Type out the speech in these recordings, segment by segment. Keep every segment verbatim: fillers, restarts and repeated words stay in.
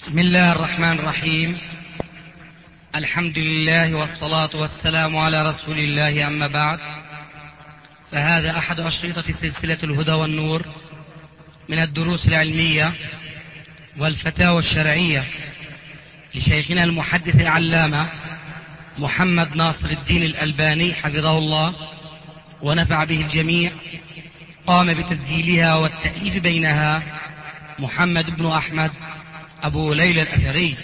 بسم الله الرحمن الرحيم. الحمد لله والصلاة والسلام على رسول الله، أما بعد، فهذا أحد أشرطة سلسلة الهدى والنور من الدروس العلمية والفتاوى الشرعية لشيخنا المحدث العلامة محمد ناصر الدين الألباني حفظه الله ونفع به الجميع. قام بتسجيلها والتأليف بينها محمد بن أحمد أبو ليلى الأثري.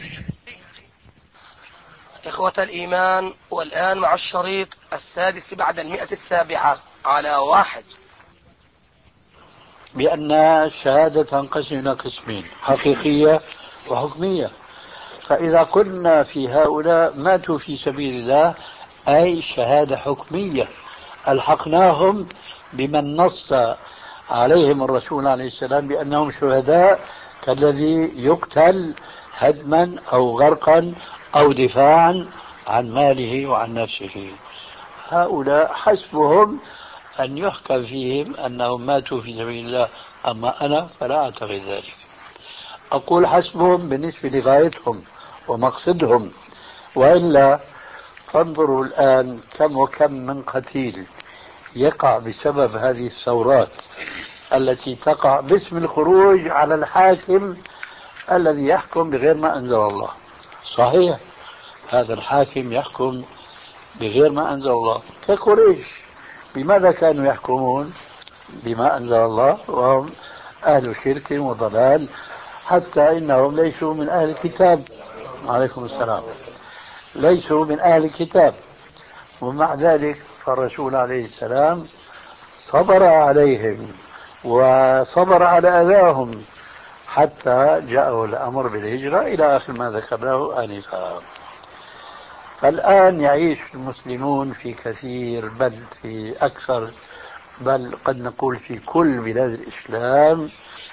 إخوة الإيمان، والآن مع الشريط السادس بعد المئة السابعة على واحد. بأن الشهادة تنقسم إلى قسمين: حقيقية وحكمية. فإذا قلنا في هؤلاء ماتوا في سبيل الله أي شهادة حكمية، ألحقناهم بمن نص عليهم الرسول عليه السلام بأنهم شهداء، كالذي يقتل هدما أو غرقا أو دفاعا عن ماله وعن نفسه. هؤلاء حسبهم أن يحكم فيهم أنهم ماتوا في سبيل الله، أما أنا فلا أعتقد ذلك. أقول حسبهم بالنسبة لغايتهم ومقصدهم، وإلا فانظروا الآن كم وكم من قتيل يقع بسبب هذه الثورات التي تقع باسم الخروج على الحاكم الذي يحكم بغير ما أنزل الله. صحيح، هذا الحاكم يحكم بغير ما أنزل الله، كقريش. بماذا كانوا يحكمون؟ بما أنزل الله، وهم أهل شرك وضلال، حتى إنهم ليسوا من أهل الكتاب. عليكم السلام. ليسوا من أهل الكتاب، ومع ذلك فالرسول عليه السلام صبر عليهم وصبر على أذاهم حتى جاءه الأمر بالهجرة إلى آخر ما ذكرناه آنفا. فالآن يعيش المسلمون في كثير، بل في أكثر، بل قد نقول في كل بلاد الإسلام،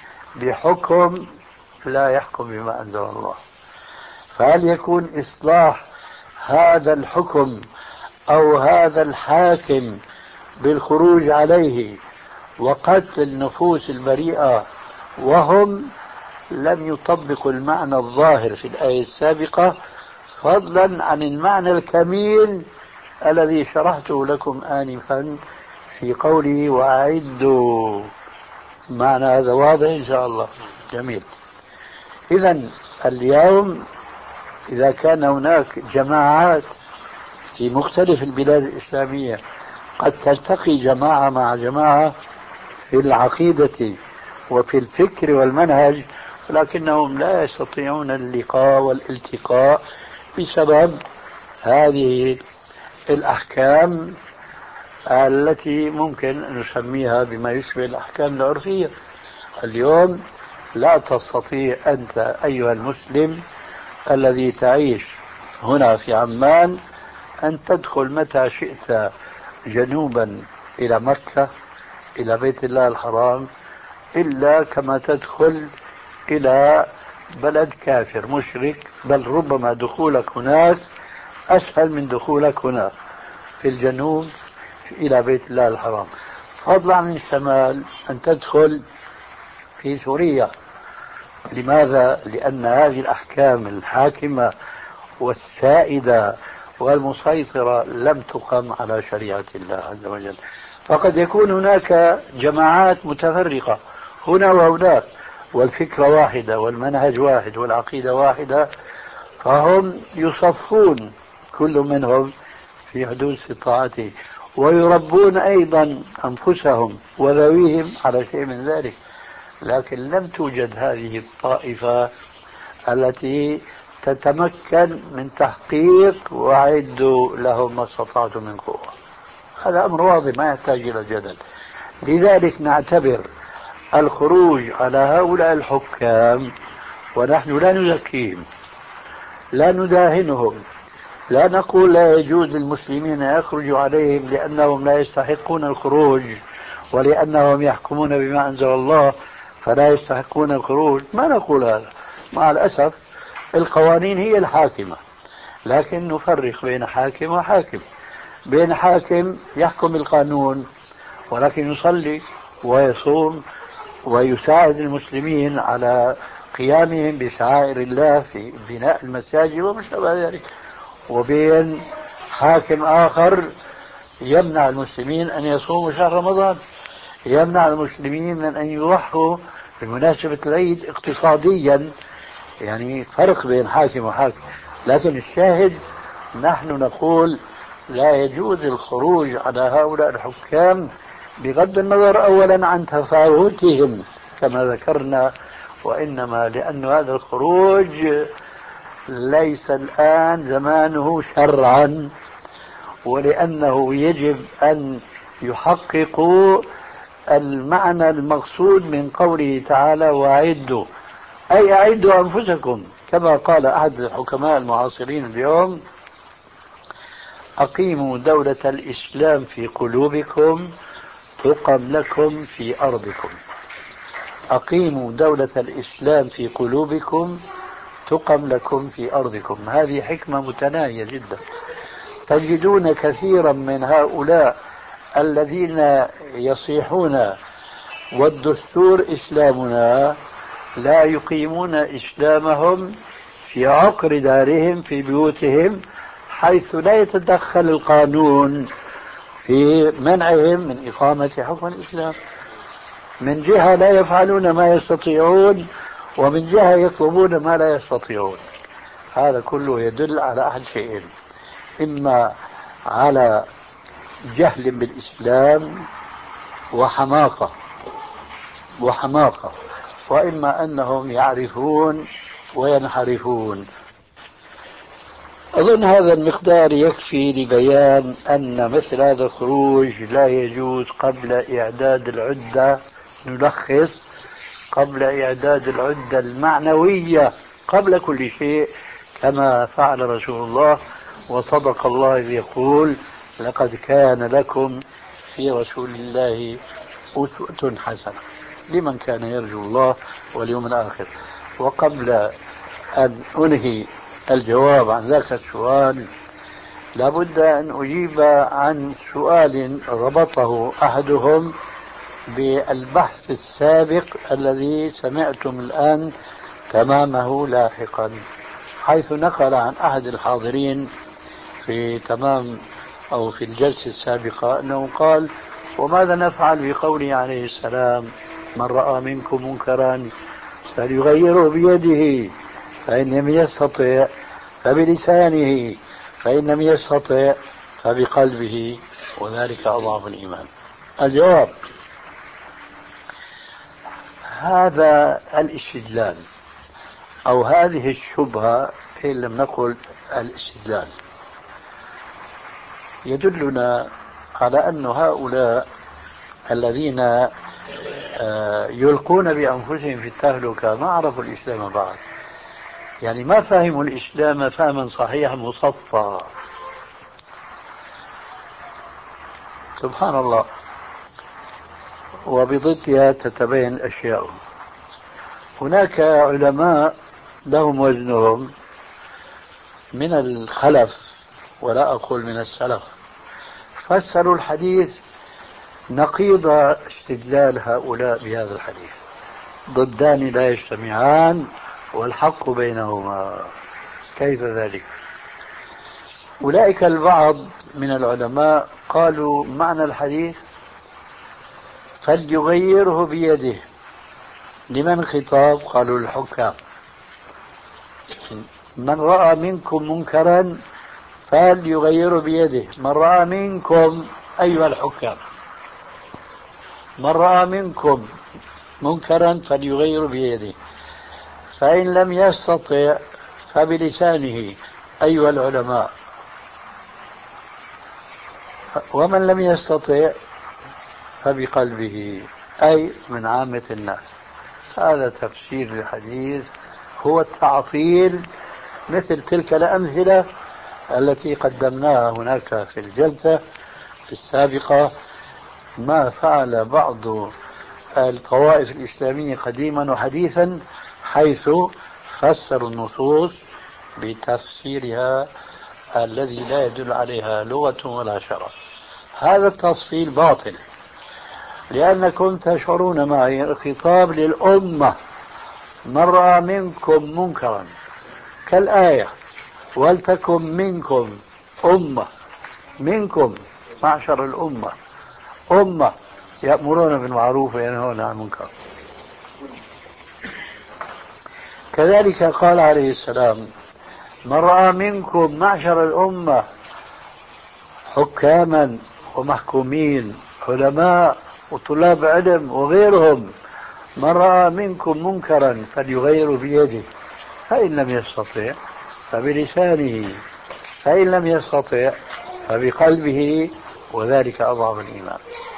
بحكم لا يحكم بما أنزل الله. فهل يكون إصلاح هذا الحكم أو هذا الحاكم بالخروج عليه وقتل النفوس البريئة وهم لم يطبقوا المعنى الظاهر في الآية السابقة، فضلا عن المعنى الكميل الذي شرحته لكم آنفا في قوله وأعدوا؟ معنى هذا واضح إن شاء الله؟ جميل. إذن اليوم إذا كان هناك جماعات في مختلف البلاد الإسلامية قد تلتقي جماعة مع جماعة في العقيدة وفي الفكر والمنهج، ولكنهم لا يستطيعون اللقاء والالتقاء بسبب هذه الأحكام التي ممكن نسميها بما يشبه الأحكام العرفية. اليوم لا تستطيع أنت أيها المسلم الذي تعيش هنا في عمان أن تدخل متى شئت جنوبا إلى مكة إلى بيت الله الحرام إلا كما تدخل إلى بلد كافر مشرك، بل ربما دخولك هناك أسهل من دخولك هنا في الجنوب إلى بيت الله الحرام، فضلا عن الشمال أن تدخل في سوريا. لماذا؟ لأن هذه الأحكام الحاكمة والسائدة والمسيطرة لم تقم على شريعة الله عز وجل. فقد يكون هناك جماعات متفرقة هنا وهناك، والفكرة واحدة والمنهج واحد والعقيدة واحدة، فهم يصفون كل منهم في حدود استطاعته، ويربون أيضا أنفسهم وذويهم على شيء من ذلك. لكن لم توجد هذه الطائفة التي تتمكن من تحقيق وأعدوا لهم ما استطعتم من قوة. هذا أمر واضح ما يحتاج إلى جدل. لذلك نعتبر الخروج على هؤلاء الحكام، ونحن لا نزكيهم لا نداهنهم، لا نقول لا يجوز للمسلمين أن يخرجوا عليهم لأنهم لا يستحقون الخروج ولأنهم يحكمون بما أنزل الله فلا يستحقون الخروج. ما نقول هذا، مع الأسف القوانين هي الحاكمة، لكن نفرق بين حاكم وحاكم. بين حاكم يحكم القانون ولكن يصلي ويصوم ويساعد المسلمين على قيامهم بشعائر الله في بناء المساجد وما شابه ذلك، وبين حاكم آخر يمنع المسلمين أن يصوموا شهر رمضان، يمنع المسلمين من أن يضحوا بمناسبة العيد اقتصاديا. يعني فرق بين حاكم وحاكم. لكن الشاهد نحن نقول لا يجوز الخروج على هؤلاء الحكام بغض النظر أولا عن تفاوتهم كما ذكرنا، وإنما لأن هذا الخروج ليس الآن زمانه شرعا، ولأنه يجب أن يحققوا المعنى المقصود من قوله تعالى وأعدوا، أي أعدوا أنفسكم، كما قال أحد الحكماء المعاصرين اليوم: أقيموا دولة الإسلام في قلوبكم تقم لكم في أرضكم. أقيموا دولة الإسلام في قلوبكم تقم لكم في أرضكم. هذه حكمة متناهية جدا. تجدون كثيرا من هؤلاء الذين يصيحون والدستور إسلامنا لا يقيمون إسلامهم في عقر دارهم في بيوتهم، حيث لا يتدخل القانون في منعهم من إقامة حكم الإسلام. من جهة لا يفعلون ما يستطيعون، ومن جهة يطلبون ما لا يستطيعون. هذا كله يدل على أحد شيئين: إما على جهل بالإسلام وحماقة وحماقة وإما أنهم يعرفون وينحرفون. أظن هذا المقدار يكفي لبيان أن مثل هذا الخروج لا يجوز قبل إعداد العدة. نلخص: قبل إعداد العدة المعنوية قبل كل شيء، كما فعل رسول الله، وصدق الله إذ يقول: لقد كان لكم في رسول الله أسوة حسنة لمن كان يرجو الله واليوم الآخر. وقبل أن أنهي الجواب عن ذاك السؤال لابد أن أجيب عن سؤال ربطه أحدهم بالبحث السابق الذي سمعتم الآن تمامه لاحقا، حيث نقل عن أحد الحاضرين في تمام أو في الجلسة السابقة أنه قال: وماذا نفعل بقوله عليه السلام: من رأى منكم منكرا فليغيره بيده، فإن لم يستطع فبلسانه، فإن لم يستطع فبقلبه، وذلك أضعف الإيمان. الجواب: هذا الاستدلال أو هذه الشبهة، إن لم نقل الاستدلال، يدلنا على أن هؤلاء الذين يلقون بأنفسهم في التهلكة ما عرفوا الإسلام بعد، يعني ما فهموا الإسلام فهما صحيحا مصفى. سبحان الله. وبضدها تتبين الأشياء. هناك علماء لهم وزنهم من الخلف ولا أقول من السلف، فسروا الحديث نقيض استدلال هؤلاء بهذا الحديث: ضدان لا يجتمعان والحق بينهما. كيف ذلك؟ أولئك البعض من العلماء قالوا معنى الحديث فليغيره بيده. لمن خطاب؟ قالوا الحكام. من رأى منكم منكرا فليغيره بيده. من رأى منكم أيها الحكام، من رأى منكم منكرا فليغيره بيده، فإن لم يستطع فبلسانه أيها العلماء، ومن لم يستطع فبقلبه أي من عامة الناس. هذا تفسير الحديث، هو التعطيل مثل تلك الأمثلة التي قدمناها هناك في الجلسة السابقة، ما فعل بعض الطوائف الإسلامية قديما وحديثا، حيث فسروا النصوص بتفسيرها الذي لا يدل عليها لغة ولا شرع. هذا التفصيل باطل، لأنكم تشعرون معي الخطاب للأمة من رأى منكم منكرا كالآية ولتكن منكم أمة، منكم معشر الأمة أمة يأمرون بالمعروف وينهون عن المنكر. كذلك قال عليه السلام من رأى منكم معشر الأمة حكاما ومحكومين علماء وطلاب علم وغيرهم، من رأى منكم منكرا فليغير بيده، فإن لم يستطع فبلسانه، فإن لم يستطع فبقلبه، وذلك أضعف الإيمان،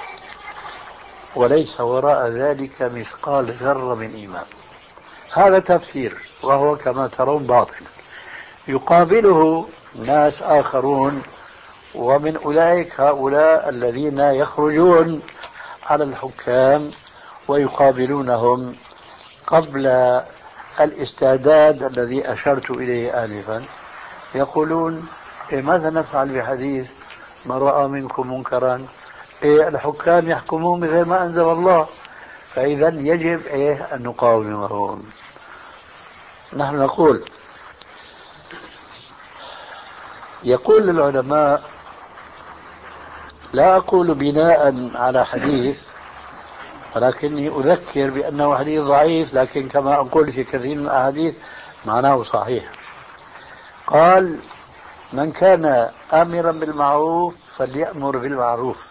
وليس وراء ذلك مثقال ذرة من إيمان. هذا تفسير وهو كما ترون باطل. يقابله ناس آخرون، ومن أولئك هؤلاء الذين يخرجون على الحكام ويقابلونهم قبل الاستعداد الذي أشرت إليه آنفا، يقولون إيه ماذا نفعل بحديث من رأى منكم منكرا؟ إيه الحكام يحكمون بغير ما أنزل الله، فإذا يجب إيه أن نقاومهم. نحن نقول يقول العلماء، لا أقول بناء على حديث ولكني أذكر بأنه حديث ضعيف، لكن كما أقول في كثير من الأحاديث معناه صحيح. قال من كان آمرا بالمعروف فليأمر بالمعروف،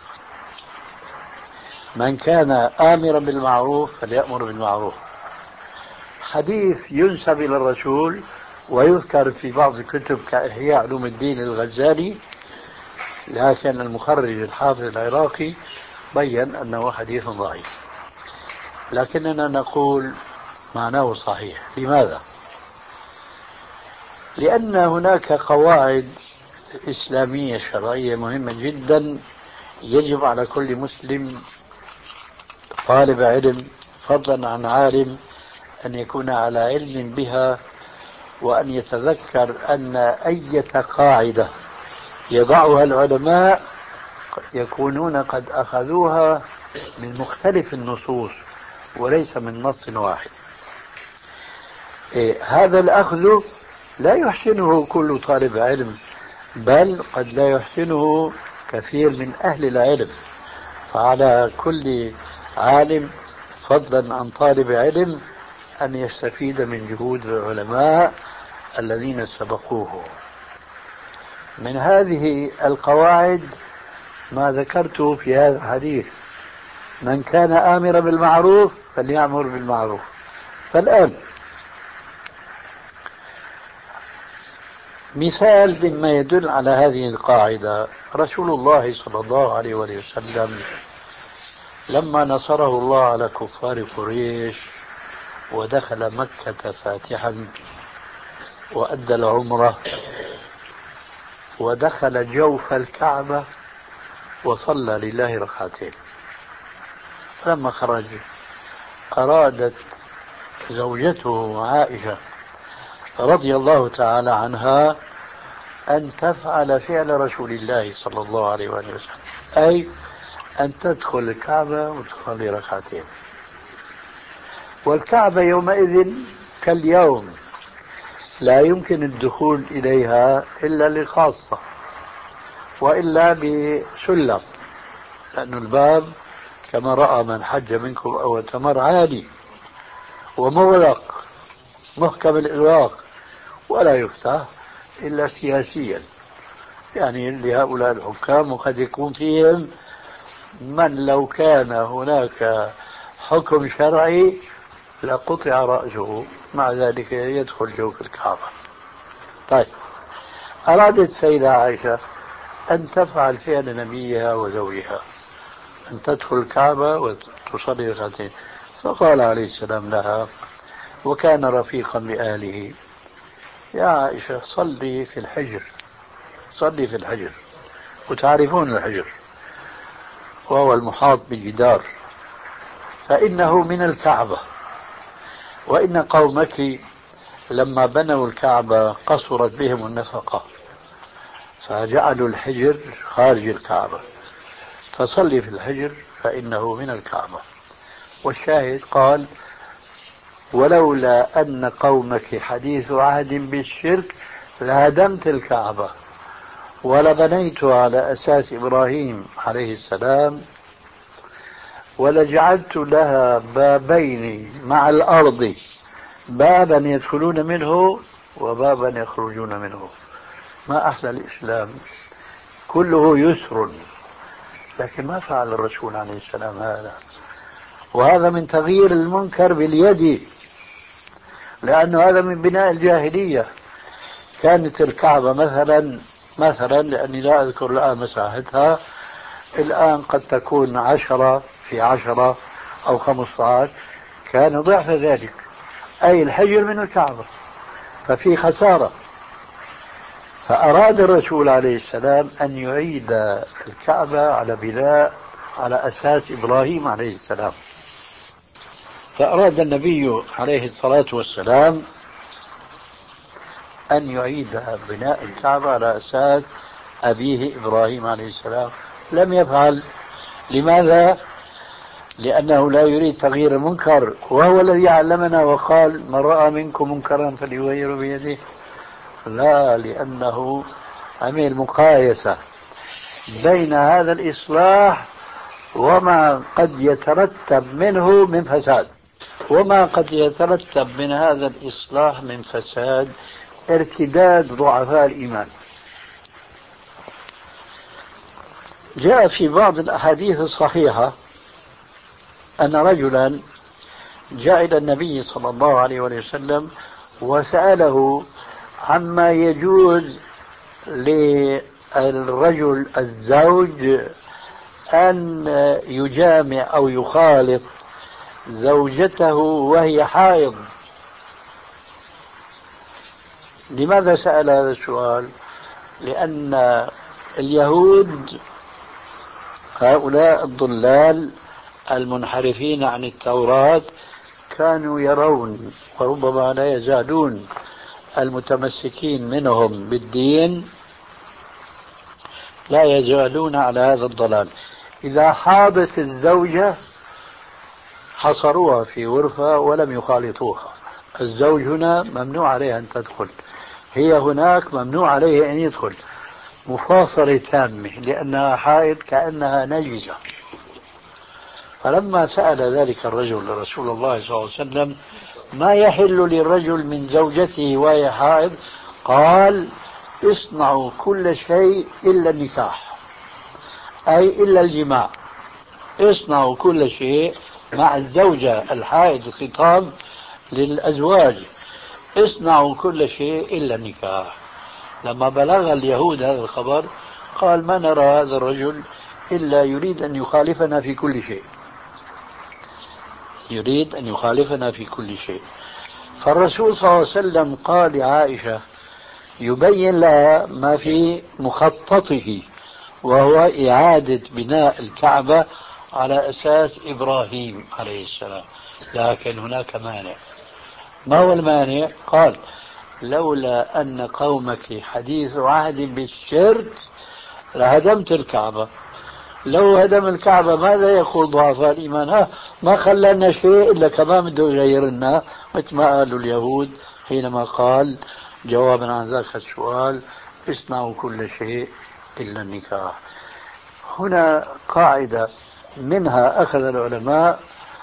من كان آمرا بالمعروف فليأمر بالمعروف. حديث ينسب إلى الرسول ويذكر في بعض الكتب كإحياء علوم الدين الغزالي، لكن المخرج الحافظ العراقي بيّن أنه حديث ضعيف، لكننا نقول معناه صحيح. لماذا؟ لأن هناك قواعد إسلامية شرعية مهمة جدا يجب على كل مسلم طالب علم فضلا عن عالم أن يكون على علم بها، وأن يتذكر أن أي قاعدة يضعها العلماء يكونون قد أخذوها من مختلف النصوص وليس من نص واحد. إيه هذا الأخذ لا يحسنه كل طالب علم، بل قد لا يحسنه كثير من أهل العلم، فعلى كل عالم فضلا عن طالب علم أن يستفيد من جهود العلماء الذين سبقوه. من هذه القواعد ما ذكرته في هذا الحديث، من كان آمرا بالمعروف فليأمر بالمعروف. فالآن مثال مما يدل على هذه القاعدة، رسول الله صلى الله عليه وسلم لما نصره الله على كفار قريش ودخل مكة فاتحا وأدى العمرة ودخل جوف الكعبة وصلى لله ركعتين، لما خرج أرادت زوجته عائشة رضي الله تعالى عنها أن تفعل فعل رسول الله صلى الله عليه وسلم، أي أن تدخل الكعبة وتصلي ركعتين. والكعبة يومئذ كاليوم لا يمكن الدخول إليها إلا للخاصة وإلا بسلم، لأن الباب كما رأى من حج منكم أو اعتمر عالي ومغلق محكم الإغلاق ولا يفتح إلا سياسيا، يعني لهؤلاء الحكام، وقد يكون فيهم من لو كان هناك حكم شرعي لقطع رأسه، مع ذلك يدخل جوف الكعبة. طيب، أرادت سيدة عائشة أن تفعل فعل نبيها وزوجها، أن تدخل الكعبة وتصلي ركعتين، فقال عليه السلام لها وكان رفيقا بأهله: يا عائشة صلي في الحجر، صلي في الحجر، وتعرفون الحجر وهو المحاط بالجدار، فإنه من الكعبة، وإن قومك لما بنوا الكعبة قصرت بهم النفقة فجعلوا الحجر خارج الكعبة، فصلي في الحجر فإنه من الكعبة. والشاهد قال ولولا أن قومك حديث عهد بالشرك لهدمت الكعبة ولبنيتها على أساس إبراهيم عليه السلام ولجعلت لها بابين مع الأرض، بابا يدخلون منه وبابا يخرجون منه. ما أحلى الإسلام، كله يسر، لكن ما فعل الرسول عليه السلام هذا. وهذا من تغيير المنكر باليد، لأنه هذا من بناء الجاهلية. كانت الكعبة مثلا مثلا لأني لا أذكر الآن مساحتها، الآن قد تكون عشرة في عشرة أو خمسة عشر، كان ضعف ذلك، أي الحجر من الكعبة، ففي خسارة. فأراد الرسول عليه السلام أن يعيد الكعبة على بناء على أساس إبراهيم عليه السلام. فأراد النبي عليه الصلاة والسلام أن يعيد بناء الكعبة على أساس أبيه إبراهيم عليه السلام. لم يفعل. لماذا؟ لأنه لا يريد تغيير المنكر، وهو الذي علمنا وقال من رأى منكم منكرا فليغيره بيده. لا، لأنه عمل مقايسة بين هذا الإصلاح وما قد يترتب منه من فساد. وما قد يترتب من هذا الإصلاح من فساد ارتداد ضعفاء الإيمان. جاء في بعض الأحاديث الصحيحة أن رجلا جاء إلى النبي صلى الله عليه وسلم وسأله عما يجوز للرجل الزوج أن يجامع أو يخالط زوجته وهي حائض. لماذا سأل هذا السؤال؟ لأن اليهود هؤلاء الضلال المنحرفين عن التوراة كانوا يرون، وربما لا يزالون المتمسكين منهم بالدين لا يزالون على هذا الضلال. إذا حاضت الزوجة حصروها في غرفة ولم يخالطوها. الزوج هنا ممنوع عليه أن تدخل، هي هناك ممنوع عليه أن يدخل، مفاصلة تامة، لأنها حائض كأنها نجسة. فلما سأل ذلك الرجل لرسول الله صلى الله عليه وسلم ما يحل للرجل من زوجته وهي حائض، قال اصنعوا كل شيء إلا النكاح، أي إلا الجماع. اصنعوا كل شيء مع الزوجة الحائض، خطاب للأزواج، اصنعوا كل شيء إلا النكاح. لما بلغ اليهود هذا الخبر قال ما نرى هذا الرجل إلا يريد أن يخالفنا في كل شيء، يريد أن يخالفنا في كل شيء. فالرسول صلى الله عليه وسلم قال لعائشة يبين لها ما في مخططه، وهو إعادة بناء الكعبة على أساس إبراهيم عليه السلام. لكن هناك مانع. ما هو المانع؟ قال لولا أن قومك حديث عهد بالشرك لهدمت الكعبة. لو هدم الكعبة ماذا يقول ضعفاء الإيمان؟ ها ما خلنا شيء إلا كمان بده يغيرنا، مثل ما قالوا اليهود حينما قال جوابا عن ذاك السؤال اصنعوا كل شيء إلا النكاح. هنا قاعدة منها أخذ العلماء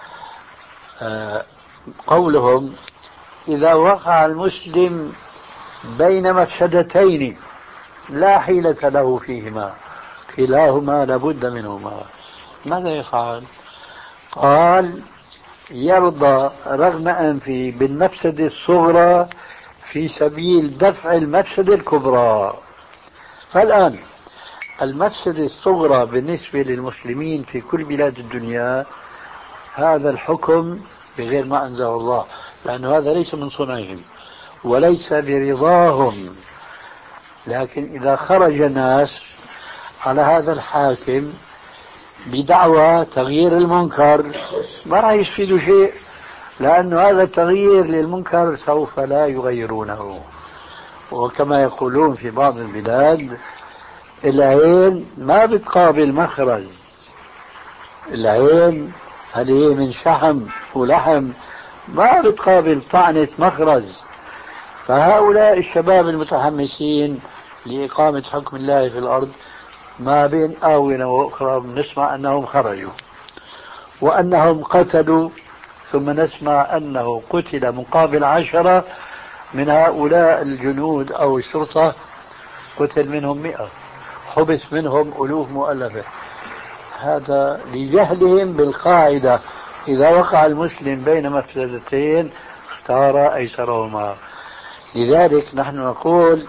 قولهم إذا وقع المسلم بين مفسدتين لا حيلة له فيهما كلاهما لابد منهما، ماذا يفعل؟ قال يرضى رغم أنفه بالمفسدة الصغرى في سبيل دفع المفسدة الكبرى. فالآن المفسدة الصغرى بالنسبة للمسلمين في كل بلاد الدنيا هذا الحكم بغير ما أنزل الله، لأن هذا ليس من صنعهم وليس برضاهم. لكن إذا خرج ناس على هذا الحاكم بدعوى تغيير المنكر ما راح يفيدوا شيء، لأن هذا التغيير للمنكر سوف لا يغيرونه. وكما يقولون في بعض البلاد العين ما بتقابل مخرج، العين هذه من شحم ولحم ما بتقابل طعنة مخرج. فهؤلاء الشباب المتحمسين لإقامة حكم الله في الأرض ما بين آونة وأخرى نسمع أنهم خرجوا وأنهم قتلوا، ثم نسمع أنه قتل مقابل عشرة من هؤلاء الجنود أو الشرطة، قتل منهم مئة، حبس منهم ألوف مؤلفة. هذا لجهلهم بالقاعدة، إذا وقع المسلم بين مفسدتين اختار أيسرهما. لذلك نحن نقول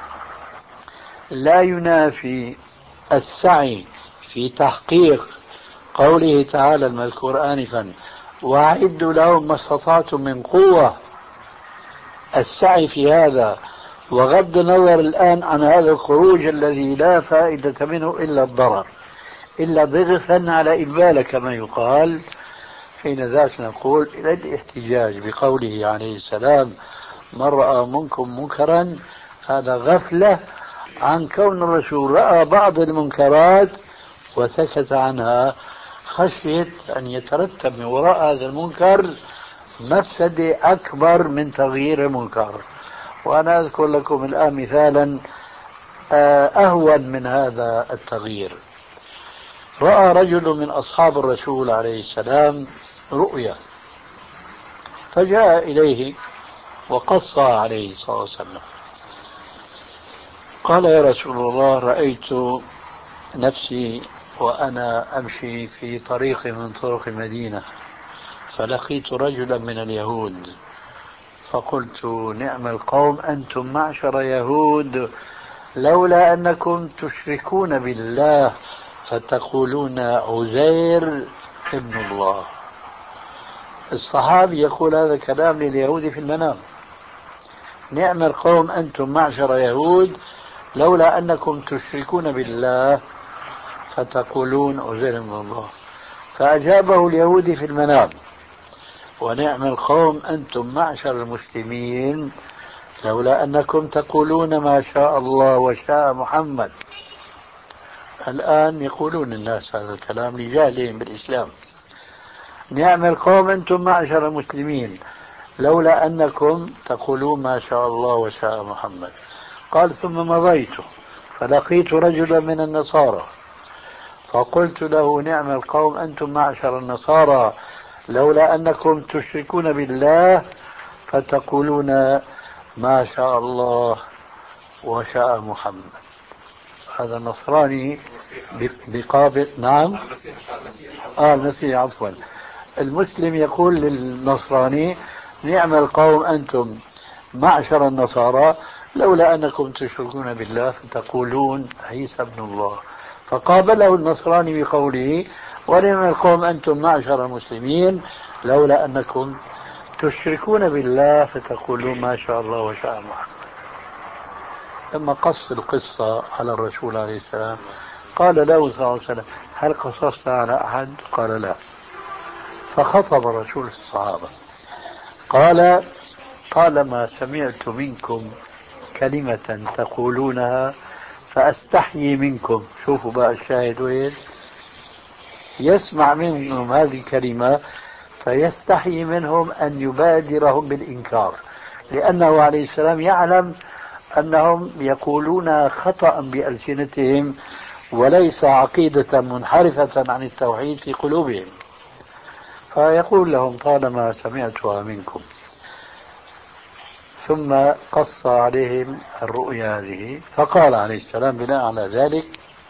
لا ينافي السعي في تحقيق قوله تعالى المذكور آنفا وأعدوا لهم ما استطعتم من قوة، السعي في هذا وغض النظر الآن عن هذا الخروج الذي لا فائدة منه إلا الضرر، إلا ضغثا على إبالة كما يقال. حين ذاك نقول إلى الاحتجاج بقوله عليه السلام من رأى منكم منكرا، هذا غفلة عن كون الرسول رأى بعض المنكرات وسكت عنها خشية أن يترتب من وراء هذا المنكر مفسدة أكبر من تغيير المنكر. وأنا أذكر لكم الآن مثالا أهون من هذا التغيير. رأى رجل من أصحاب الرسول عليه السلام رؤيا، فجاء إليه وقص عليه الصلاة والسلام، قال يا رسول الله رأيت نفسي وأنا أمشي في طريق من طرق المدينة فلقيت رجلا من اليهود فقلت نعم القوم أنتم معشر يهود، لولا أنكم تشركون بالله فتقولون عزير ابن الله. الصحابي يقول هذا كلام لليهود في المنام، نعم القوم أنتم معشر يهود لولا أنكم تشركون بالله فتقولون عزير ابن الله. فأجابه اليهودي في المنام ونعم القوم أنتم معشر المسلمين لولا أنكم تقولون ما شاء الله وشاء محمد. الآن يقولون الناس هذا الكلام لجهلهم بالإسلام. نعم القوم أنتم معشر المسلمين لولا أنكم تقولون ما شاء الله وشاء محمد. قال ثم مضيت فلقيت رجلا من النصارى فقلت له نعم القوم أنتم معشر النصارى لولا أنكم تشركون بالله فتقولون ما شاء الله وشاء محمد. هذا النصراني بقابل نعم آه المسيح عفوا. المسلم يقول للنصراني نعم القوم أنتم معشر النصارى لولا أنكم تشركون بالله فتقولون عيسى ابن الله. فقابله النصراني بقوله ونعم القوم أنتم معشر المسلمين لولا أنكم تشركون بالله فتقولون ما شاء الله وشاء محمد. لما قص القصة على الرسول عليه السلام قال له صلى الله عليه وسلم هل قصصت على أحد؟ قال لا. فخطب الرسول الصحابة قال طالما سمعت منكم كلمة تقولونها فأستحيي منكم. شوفوا بقى الشاهد وين، يسمع منهم هذه الكلمة فيستحيي منهم أن يبادرهم بالإنكار، لأنه عليه السلام يعلم أنهم يقولون خطأ بألسنتهم وليس عقيدة منحرفة عن التوحيد في قلوبهم. فيقول لهم طالما سمعتها منكم، ثم قص عليهم الرؤيا هذه. فقال عليه السلام بناء على ذلك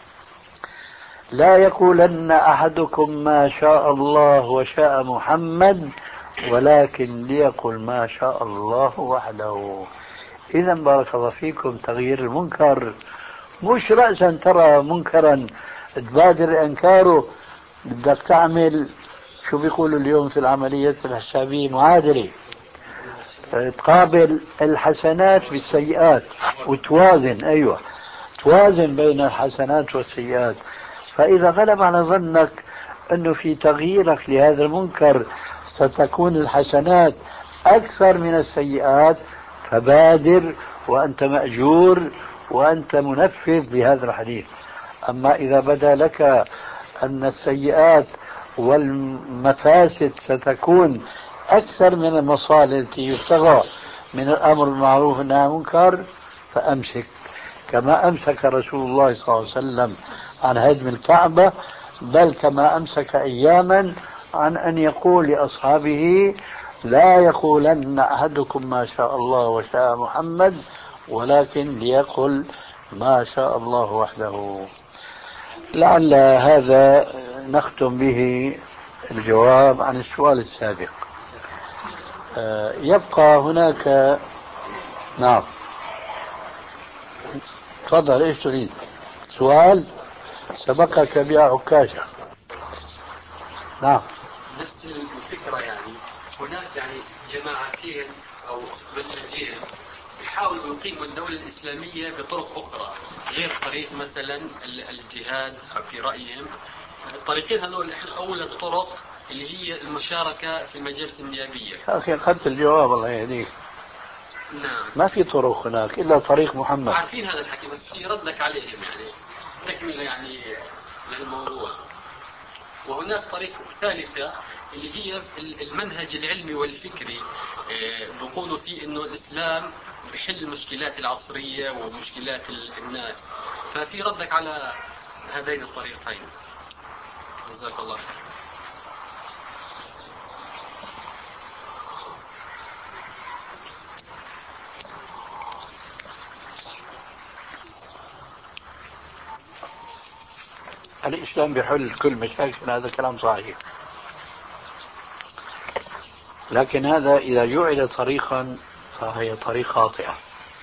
لا يقولن أحدكم ما شاء الله وشاء محمد ولكن ليقل ما شاء الله وحده. إذا بارك الله فيكم تغيير المنكر مش رأسا ترى منكرا تبادر إنكاره، بدك تعمل شو بيقولوا اليوم في العمليات الحسابية معادلة، تقابل الحسنات بالسيئات وتوازن. أيوة توازن بين الحسنات والسيئات. فإذا غلب على ظنك أنه في تغييرك لهذا المنكر ستكون الحسنات أكثر من السيئات فبادر وأنت مأجور وأنت منفذ لهذا الحديث. أما إذا بدا لك أن السيئات والمفاسد ستكون أكثر من المصالح التي يبتغى من الأمر بالمعروف والنهي عن المنكر فأمسك، كما أمسك رسول الله صلى الله عليه وسلم عن هدم الكعبة، بل كما أمسك أياما عن أن يقول لأصحابه لا يقولن أحدكم ما شاء الله وشاء محمد، ولكن ليقل ما شاء الله وحده. لعل هذا نختم به الجواب عن السؤال السابق. يبقى هناك، نعم تفضل، ايش تريد؟ سؤال سبقك بها عكاشة. نعم. نفس الفكرة يعني، هناك يعني جماعتين أو منهجين يحاولوا يقيموا الدولة الإسلامية بطرق أخرى غير طريق مثلا الجهاد في رأيهم. الطريقين هذول أول الطرق اللي هي المشاركة في المجالس النيابية. أخي أخذت الجواب الله يهديك. نعم. ما في طرق هناك إلا طريق محمد. عارفين هذا الحكي، بس في ردك عليهم يعني تكملة يعني للموضوع. وهناك طريقة ثالثة اللي هي المنهج العلمي والفكري، بيقولوا فيه انه الاسلام بحل المشكلات العصرية ومشكلات الناس. ففي ردك على هذين الطريقين؟ جزاك الله خير. الإسلام بحل كل مشاكل، هذا كلام صحيح، لكن هذا إذا جعل طريقا فهي طريق خاطئة،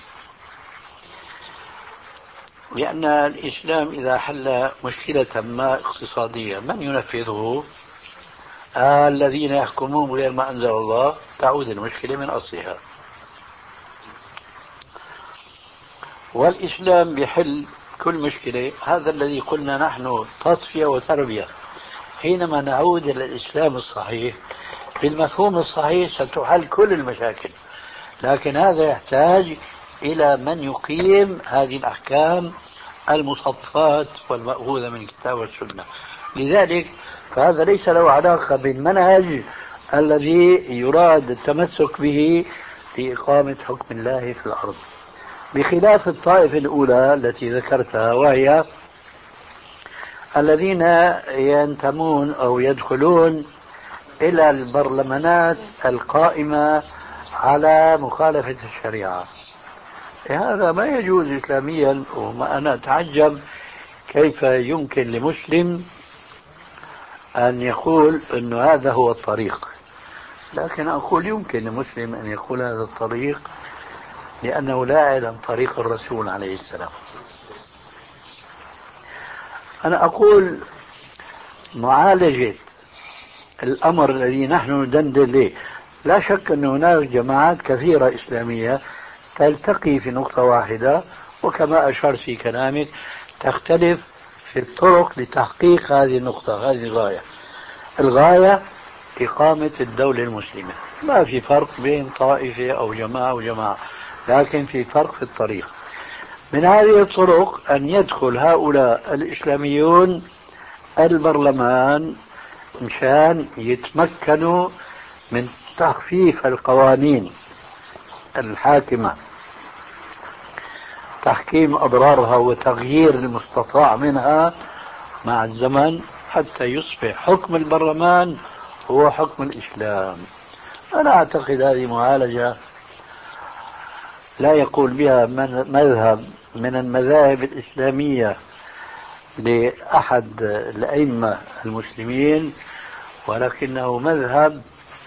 لأن الإسلام إذا حل مشكلة ما اقتصادية من ينفذه؟ آه الذين يحكمون غير ما أنزل الله، تعود المشكلة من أصلها. والإسلام بحل كل مشكلة، هذا الذي قلنا نحن تصفية وتربية. حينما نعود إلى الإسلام الصحيح بالمفهوم الصحيح ستحل كل المشاكل، لكن هذا يحتاج إلى من يقيم هذه الأحكام المصفات والمأخوذة من الكتاب والسنة. لذلك فهذا ليس له علاقة بالمنهج الذي يراد التمسك به لإقامة حكم الله في الأرض، بخلاف الطائفة الأولى التي ذكرتها، وهي الذين ينتمون أو يدخلون إلى البرلمانات القائمة على مخالفة الشريعة. هذا ما يجوز إسلاميا، وما أنا أتعجب كيف يمكن لمسلم أن يقول أن هذا هو الطريق. لكن أقول يمكن لمسلم أن يقول هذا الطريق لأنه لا يعلم طريق الرسول عليه السلام. أنا أقول معالجة الأمر الذي نحن ندندن له، لا شك أن هناك جماعات كثيرة إسلامية تلتقي في نقطة واحدة، وكما أشرت في كلامك تختلف في الطرق لتحقيق هذه النقطة، هذه الغاية. الغاية إقامة الدولة المسلمة، ما في فرق بين طائفة أو جماعة وجماعة، لكن في فرق في الطريق. من هذه الطرق أن يدخل هؤلاء الإسلاميون البرلمان مشان يتمكنوا من تخفيف القوانين الحاكمة، تحكيم أضرارها وتغيير المستطاع منها مع الزمن، حتى يصبح حكم البرلمان هو حكم الإسلام. أنا أعتقد هذه معالجة لا يقول بها من مذهب من المذاهب الإسلامية لأحد الأئمة المسلمين، ولكنه مذهب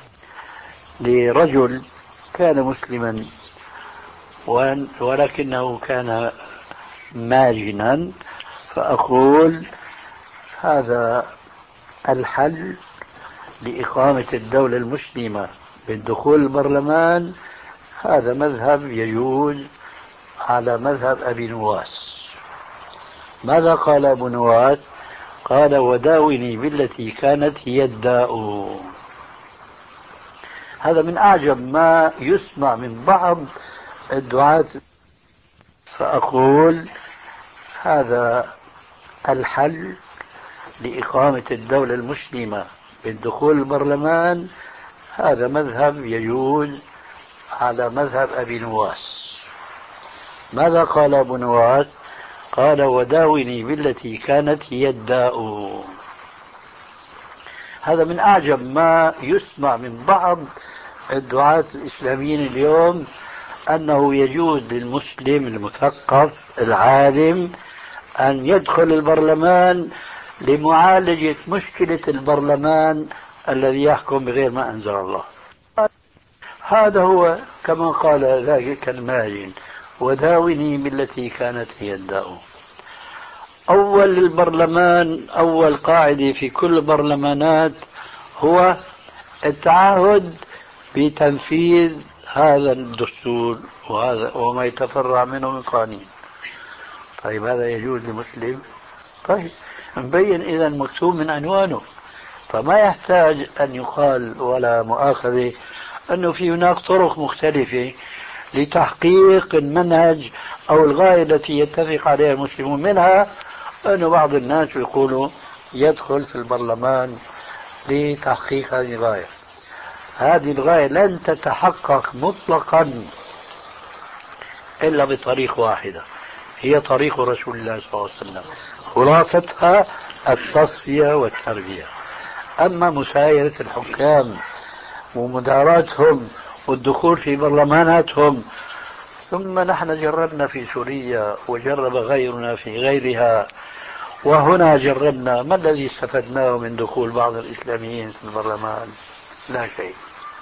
لرجل كان مسلما ولكنه كان ماجنا. فأقول هذا الحل لإقامة الدولة المسلمة بالدخول البرلمان، هذا مذهب يجوز على مذهب أبي نواس. ماذا قال أبو نواس؟ قال وداوني بالتي كانت هي الداء. هذا من أعجب ما يسمع من بعض الدعاة. فأقول هذا الحل لإقامة الدولة المسلمة بالدخول البرلمان، هذا مذهب يجوز على مذهب أبي نواس. ماذا قال أبو نواس؟ قال وداوني بالتي كانت هي الداء. هذا من أعجب ما يسمع من بعض الدعاة الإسلاميين اليوم، أنه يجوز للمسلم المثقف العالم أن يدخل البرلمان لمعالجة مشكلة البرلمان الذي يحكم بغير ما أنزل الله. هذا هو كما قال ذلك الماجن وداوني بالتي كانت هي الداء. أول البرلمان، أول قاعدة في كل البرلمانات هو التعهد بتنفيذ هذا الدستور وهذا وما يتفرع منه من قوانين. طيب هذا يجوز لمسلم؟ طيب مبين إذا مكتوب من عنوانه، فما يحتاج أن يقال ولا مؤاخذة أنه في هناك طرق مختلفة لتحقيق المنهج أو الغاية التي يتفق عليها المسلمون. منها أن بعض الناس يقولوا يدخل في البرلمان لتحقيق هذه الغاية. هذه الغاية لن تتحقق مطلقا إلا بطريق واحدة، هي طريق رسول الله صلى الله عليه وسلم، خلاصتها التصفية والتربية. أما مسايرة الحكام ومداراتهم والدخول في برلماناتهم، ثم نحن جربنا في سوريا وجرب غيرنا في غيرها، وهنا جربنا، ما الذي استفدناه من دخول بعض الإسلاميين في البرلمان؟ لا شيء.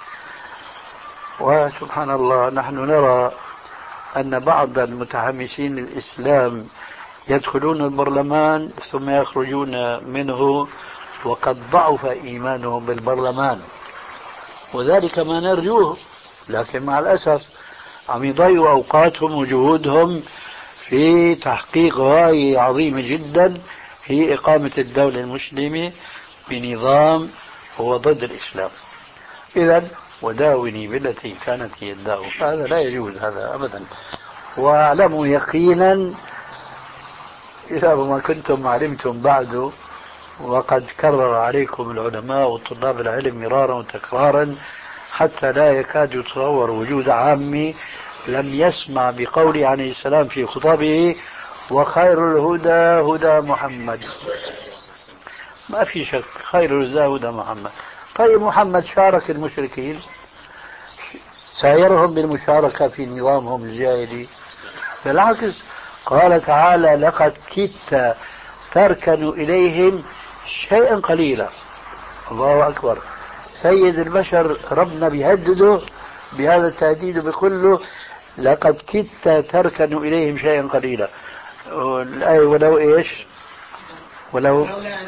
وسبحان الله نحن نرى أن بعض المتحمسين للإسلام يدخلون البرلمان ثم يخرجون منه وقد ضعف إيمانهم بالبرلمان، وذلك ما نرجوه، لكن مع الأسف عم يضيعوا أوقاتهم وجهودهم في تحقيق غاية عظيمة جدا هي إقامة الدولة المسلمة بنظام هو ضد الإسلام. إذن وداوني بالتي كانت هي الداء، هذا لا يجوز هذا أبدا. واعلموا يقينا إذا ما كنتم علمتم بعد، وقد كرر عليكم العلماء وطلاب العلم مرارا وتكرارا حتى لا يكاد يتصور وجود عامي لم يسمع بقول عليه السلام في خطبه وخير الهدى هدى محمد. ما في شك خير الهدى هدى محمد. طيب محمد شارك المشركين، سايرهم بالمشاركة في نظامهم الجاهلي؟ بالعكس قال تعالى لقد كدت تركن إليهم شيئا قليلا. الله أكبر. سيد البشر ربنا بيهدده بهذا التهديد وبيقول له لقد كدت تركن إليهم شيئا قليلا. الآية ولو إيش ولو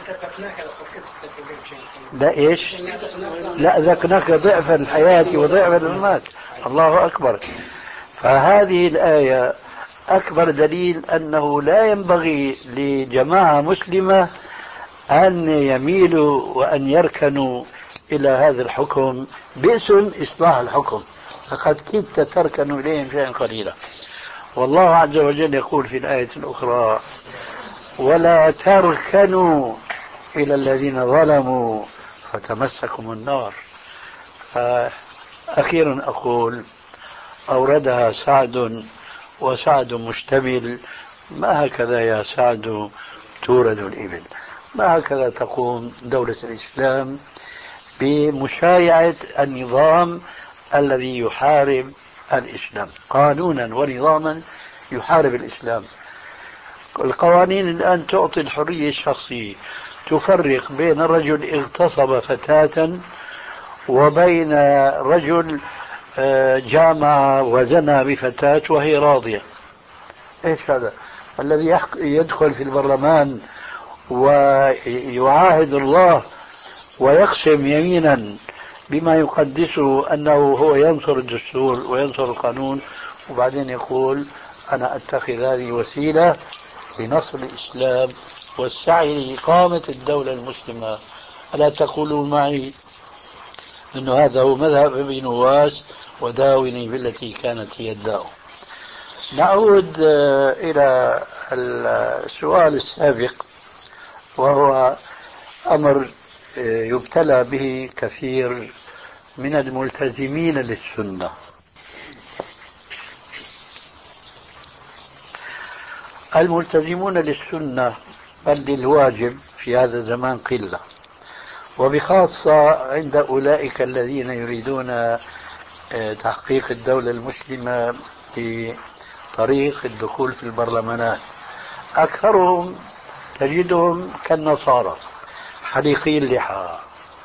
لا إيش لا ذقناك ضعف الحياة وضعف الممات. الله أكبر. فهذه الآية أكبر دليل أنه لا ينبغي لجماعة مسلمة أن يميلوا وأن يركنوا إلى هذا الحكم باسم إصلاح الحكم. فقد كدت تركنوا إليهم شيئا قليلا. والله عز وجل يقول في الآية الأخرى ولا تركنوا إلى الذين ظلموا فتمسكم النار. أخيرا أقول أوردها سعد وسعد مشتمل. ما هكذا يا سعد تورد الإبل، ما هكذا تقوم دولة الإسلام بمشايعة النظام الذي يحارب الإسلام قانونا ونظاما يحارب الإسلام. القوانين الآن تعطي الحرية الشخصية، تفرق بين رجل اغتصب فتاة وبين رجل جامع وزنى بفتاة وهي راضية. ايش هذا؟ الذي يدخل في البرلمان ويعاهد الله ويقسم يمينا بما يقدسه أنه هو ينصر الدستور وينصر القانون، وبعدين يقول أنا أتخذ هذه وسيلة لنصر الإسلام والسعي لإقامة الدولة المسلمة. ألا تقولوا معي أن هذا هو مذهب ابن نواس وداوني بالتي كانت هي الداء. نعود إلى السؤال السابق، وهو أمر يبتلى به كثير من الملتزمين للسنة. الملتزمون للسنة بل للواجب في هذا الزمان قلة، وبخاصة عند أولئك الذين يريدون تحقيق الدولة المسلمة بطريق الدخول في البرلمانات. أكثرهم تجدهم كالنصارى حليقي اللحى،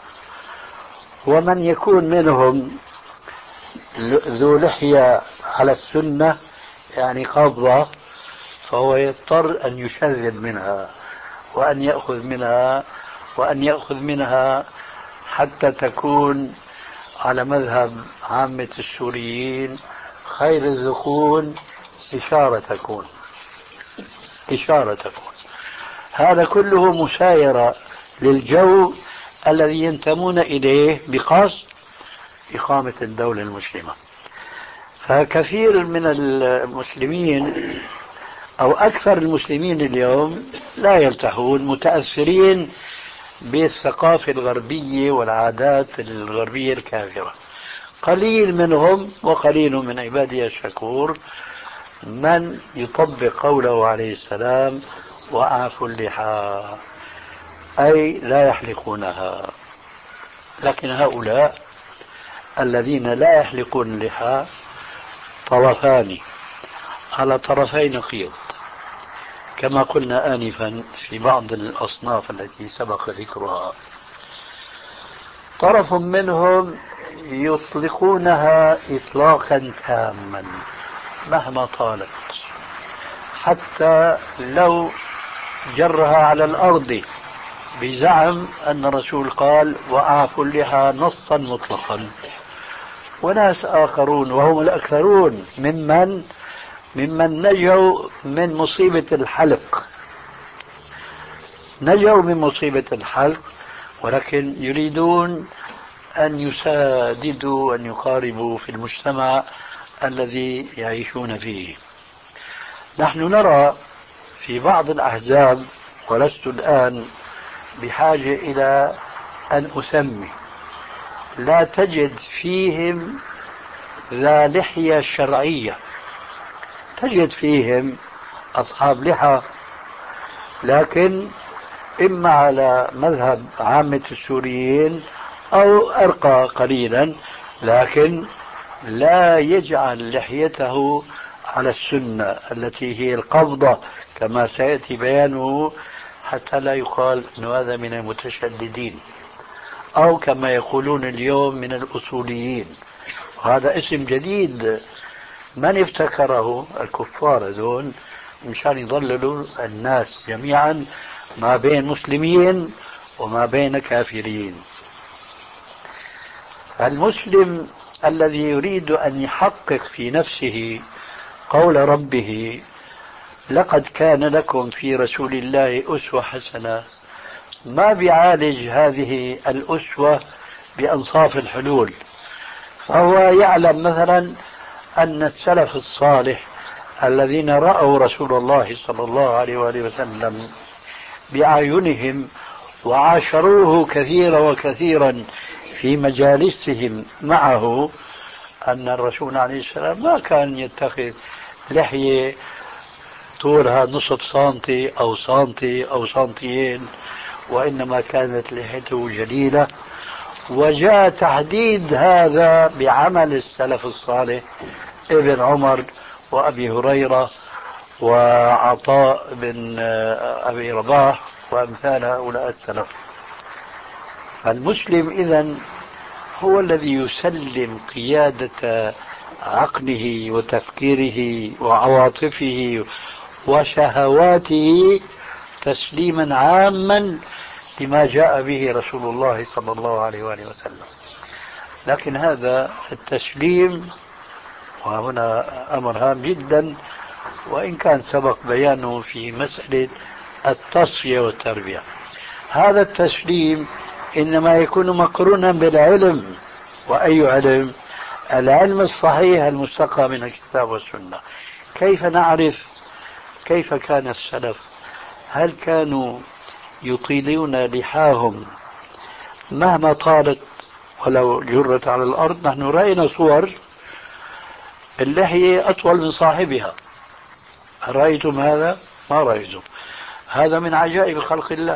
ومن يكون منهم ذو لحية على السنة يعني قبضة فهو يضطر أن يشذب منها وأن يأخذ منها وأن يأخذ منها حتى تكون على مذهب عامة السوريين خير الذقون إشارة تكون إشارة تكون. هذا كله مسايرة للجو الذي ينتمون إليه بقصد إقامة الدولة المسلمة. فكثير من المسلمين أو أكثر المسلمين اليوم لا يلتحون، متأثرين بالثقافة الغربية والعادات الغربية الكافرة. قليل منهم وقليل من عبادي الشكور من يطبق قوله عليه السلام وأعفوا اللحى، أي لا يحلقونها. لكن هؤلاء الذين لا يحلقون اللحى طرفان على طرفي نقيض، كما قلنا آنفا في بعض الأصناف التي سبق ذكرها. طرف منهم يطلقونها إطلاقا تاما مهما طالت، حتى لو جرها على الأرض بزعم أن الرسول قال وأعفوا اللحى نصا مطلقا. وناس آخرون وهم الأكثرون ممن ممن نجوا من مصيبة الحلق، نجوا من مصيبة الحلق، ولكن يريدون أن يساددوا أن يقاربوا في المجتمع الذي يعيشون فيه. نحن نرى في بعض الأحزاب، ولست الآن بحاجة إلى أن أسمي، لا تجد فيهم ذا لحية شرعية، تجد فيهم أصحاب لحى لكن إما على مذهب عامة السوريين أو أرقى قليلا، لكن لا يجعل لحيته على السنة التي هي القبضة كما سيأتي بيانه، حتى لا يقال أن هذا من المتشددين أو كما يقولون اليوم من الأصوليين. وهذا اسم جديد من ابتكره؟ الكفار ذون، مشان يضللوا الناس جميعا ما بين مسلمين وما بين كافرين. المسلم الذي يريد أن يحقق في نفسه قول ربه لقد كان لكم في رسول الله أسوة حسنة، ما بيعالج هذه الأسوة بأنصاف الحلول. فهو يعلم مثلا أن السلف الصالح الذين رأوا رسول الله صلى الله عليه وآله وسلم بأعينهم وعاشروه كثيرا وكثيرا في مجالسهم معه، أن الرسول عليه السلام ما كان يتخذ لحية طولها نصف سنتي أو سنتي أو سنتيين، وإنما كانت لحيته جليلة. وجاء تحديد هذا بعمل السلف الصالح ابن عمر وأبي هريرة وعطاء بن أبي رباح وأمثال هؤلاء السلف. المسلم إذن هو الذي يسلم قيادة عقله وتفكيره وعواطفه وشهواته تسليما عاما لما جاء به رسول الله صلى الله عليه وآله وسلم. لكن هذا التسليم، وهنا أمر هام جدا وإن كان سبق بيانه في مسألة التصفية والتربية، هذا التسليم إنما يكون مقرونا بالعلم. وأي علم؟ العلم الصحيح المستقى من الكتاب والسنة. كيف نعرف كيف كان السلف؟ هل كانوا يطيلون لحاهم مهما طالت ولو جرت على الأرض. نحن رأينا صور اللحية أطول من صاحبها، رأيتم هذا؟ ما رأيتم. هذا من عجائب خلق الله،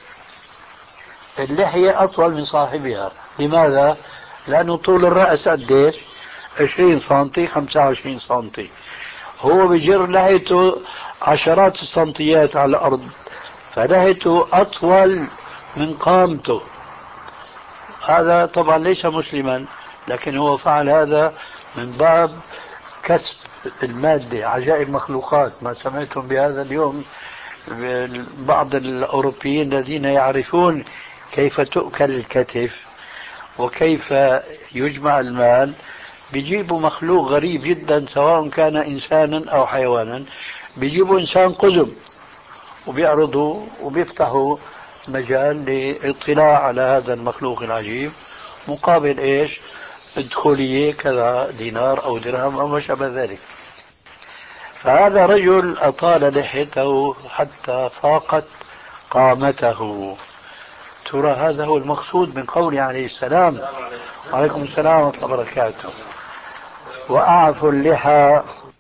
اللحية أطول من صاحبها. لماذا؟ لأنه طول الرأس قديش؟ عشرين سنتي، خمسة وعشرين سنتي، هو بجر لحيته عشرات السنتيات على الأرض، فلحيته أطول من قامته. هذا طبعا ليس مسلما، لكن هو فعل هذا من باب كسب المادة. عجائب مخلوقات. ما سمعتم بهذا اليوم بعض الأوروبيين الذين يعرفون كيف تؤكل الكتف وكيف يجمع المال، بيجيبوا مخلوق غريب جدا سواء كان إنسانا أو حيوانا، بيجيبوا إنسان قزم وبيعرضوا وبيفتحوا مجال للاطلاع على هذا المخلوق العجيب، مقابل إيش؟ ادخلية كذا دينار أو درهم أو ما شابه ذلك. فهذا رجل أطال لحيته حتى فاقت قامته. ترى هذا هو المقصود من قوله عليه السلام. وعليكم السلام ورحمة الله وبركاته. وأعفوا اللحى.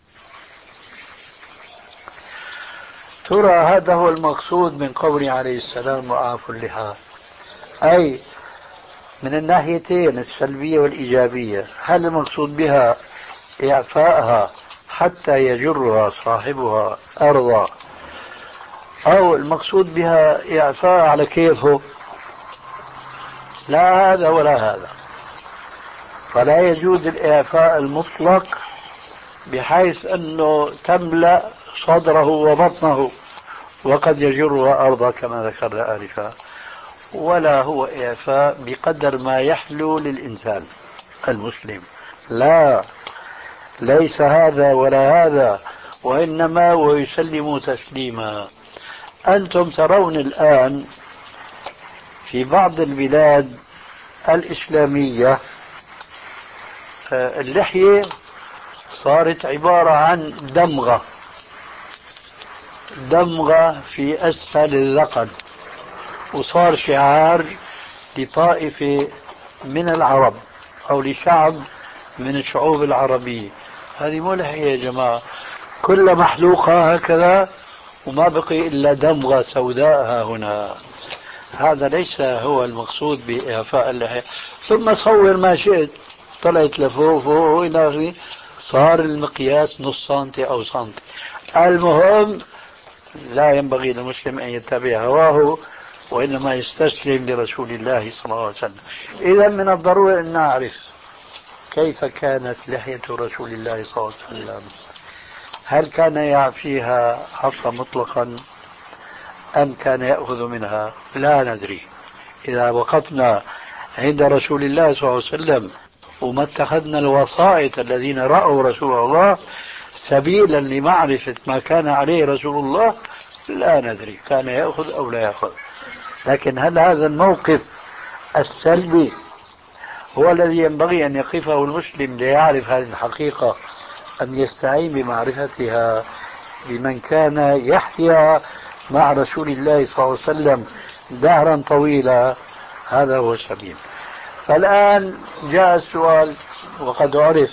ترى هذا هو المقصود من قوله عليه السلام وأعفوا اللحى، أي من الناحيتين السلبية والإيجابية. هل المقصود بها إعفاءها حتى يجرها صاحبها أرضا، أو المقصود بها إعفاء على كيفه؟ لا هذا ولا هذا. فلا يجوز الإعفاء المطلق بحيث أنه تملأ صدره وبطنه وقد يجرها أرضا كما ذكرنا آنفا، ولا هو إعفاء بقدر ما يحلو للإنسان المسلم. لا، ليس هذا ولا هذا، وإنما ويسلم تسليما. أنتم ترون الآن في بعض البلاد الإسلامية اللحية صارت عبارة عن دمغة، دمغة في أسفل الذقن، وصار شعار لطائفة من العرب أو لشعب من الشعوب العربية. هذه مو لحية يا جماعة، كل محلوقة هكذا وما بقي إلا دمغة سوداء ها هنا. هذا ليس هو المقصود بإعفاء اللحية. ثم صور ما شئت، طلعت لفوق فوق وإلى آخره، صار المقياس نص سنتي أو سنتي. المهم لا ينبغي للمسلم أن يتبع هواه، وإنما يستسلم لرسول الله صلى الله عليه وسلم. إذا من الضروري أن نعرف كيف كانت لحية رسول الله صلى الله عليه وسلم. هل كان يعفيها عفا مطلقا أم كان يأخذ منها؟ لا ندري. إذا وقفنا عند رسول الله صلى الله عليه وسلم وما اتخذنا الوسائط الذين رأوا رسول الله سبيلا لمعرفة ما كان عليه رسول الله، لا ندري كان يأخذ أو لا يأخذ. لكن هل هذا الموقف السلبي هو الذي ينبغي أن يقفه المسلم ليعرف هذه الحقيقة، أم يستعين بمعرفتها بمن كان يحيا مع رسول الله صلى الله عليه وسلم دهرا طويلا؟ هذا هو السبيل. فالآن جاء السؤال، وقد عرف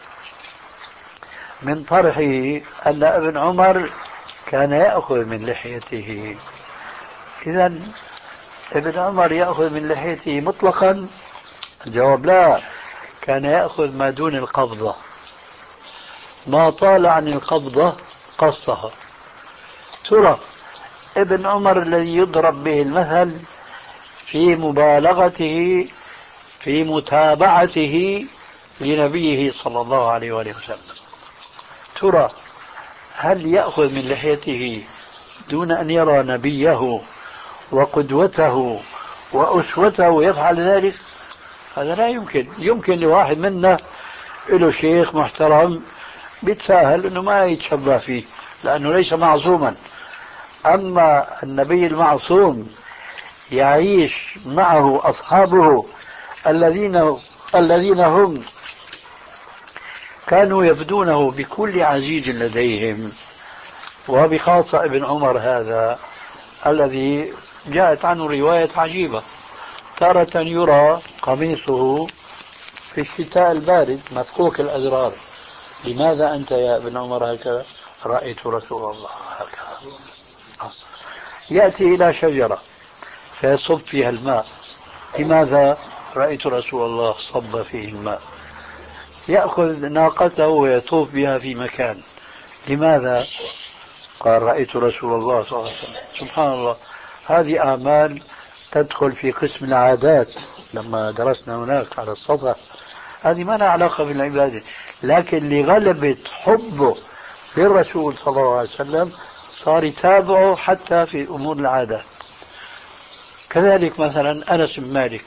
من طرحه أن ابن عمر كان يأخذ من لحيته. إذا ابن عمر يأخذ من لحيته مطلقا؟ الجواب لا، كان يأخذ ما دون القبضة، ما طال عن القبضة قصها. ترى ابن عمر الذي يضرب به المثل في مبالغته في متابعته لنبيه صلى الله عليه وآله وسلم، ترى هل يأخذ من لحيته دون أن يرى نبيه وقدوته وأسوته يفعل ذلك؟ هذا لا يمكن. يمكن لواحد منا له شيخ محترم بيتساهل أنه ما يتشبه فيه لأنه ليس معصوما. أما النبي المعصوم يعيش معه أصحابه الذين الذين هم كانوا يفدونه بكل عزيز لديهم، وبخاصة ابن عمر هذا الذي جاءت عنه رواية عجيبة، تارة يرى قميصه في الشتاء البارد مفكوك الأزرار، لماذا أنت يا ابن عمر هكذا؟ رأيت رسول الله هكذا. يأتي إلى شجرة فيصب فيها الماء، لماذا؟ رأيت رسول الله صب فيه الماء. يأخذ ناقته ويطوف بها في مكان، لماذا؟ قال رأيت رسول الله صلى الله عليه وسلم. سبحان الله، هذه أعمال تدخل في قسم العادات لما درسنا هناك على السطح، هذه ما لها علاقة بالعبادة، لكن لغلبة حبه للرسول صلى الله عليه وسلم صار يتابعه حتى في أمور العادات. كذلك مثلا أنس بن مالك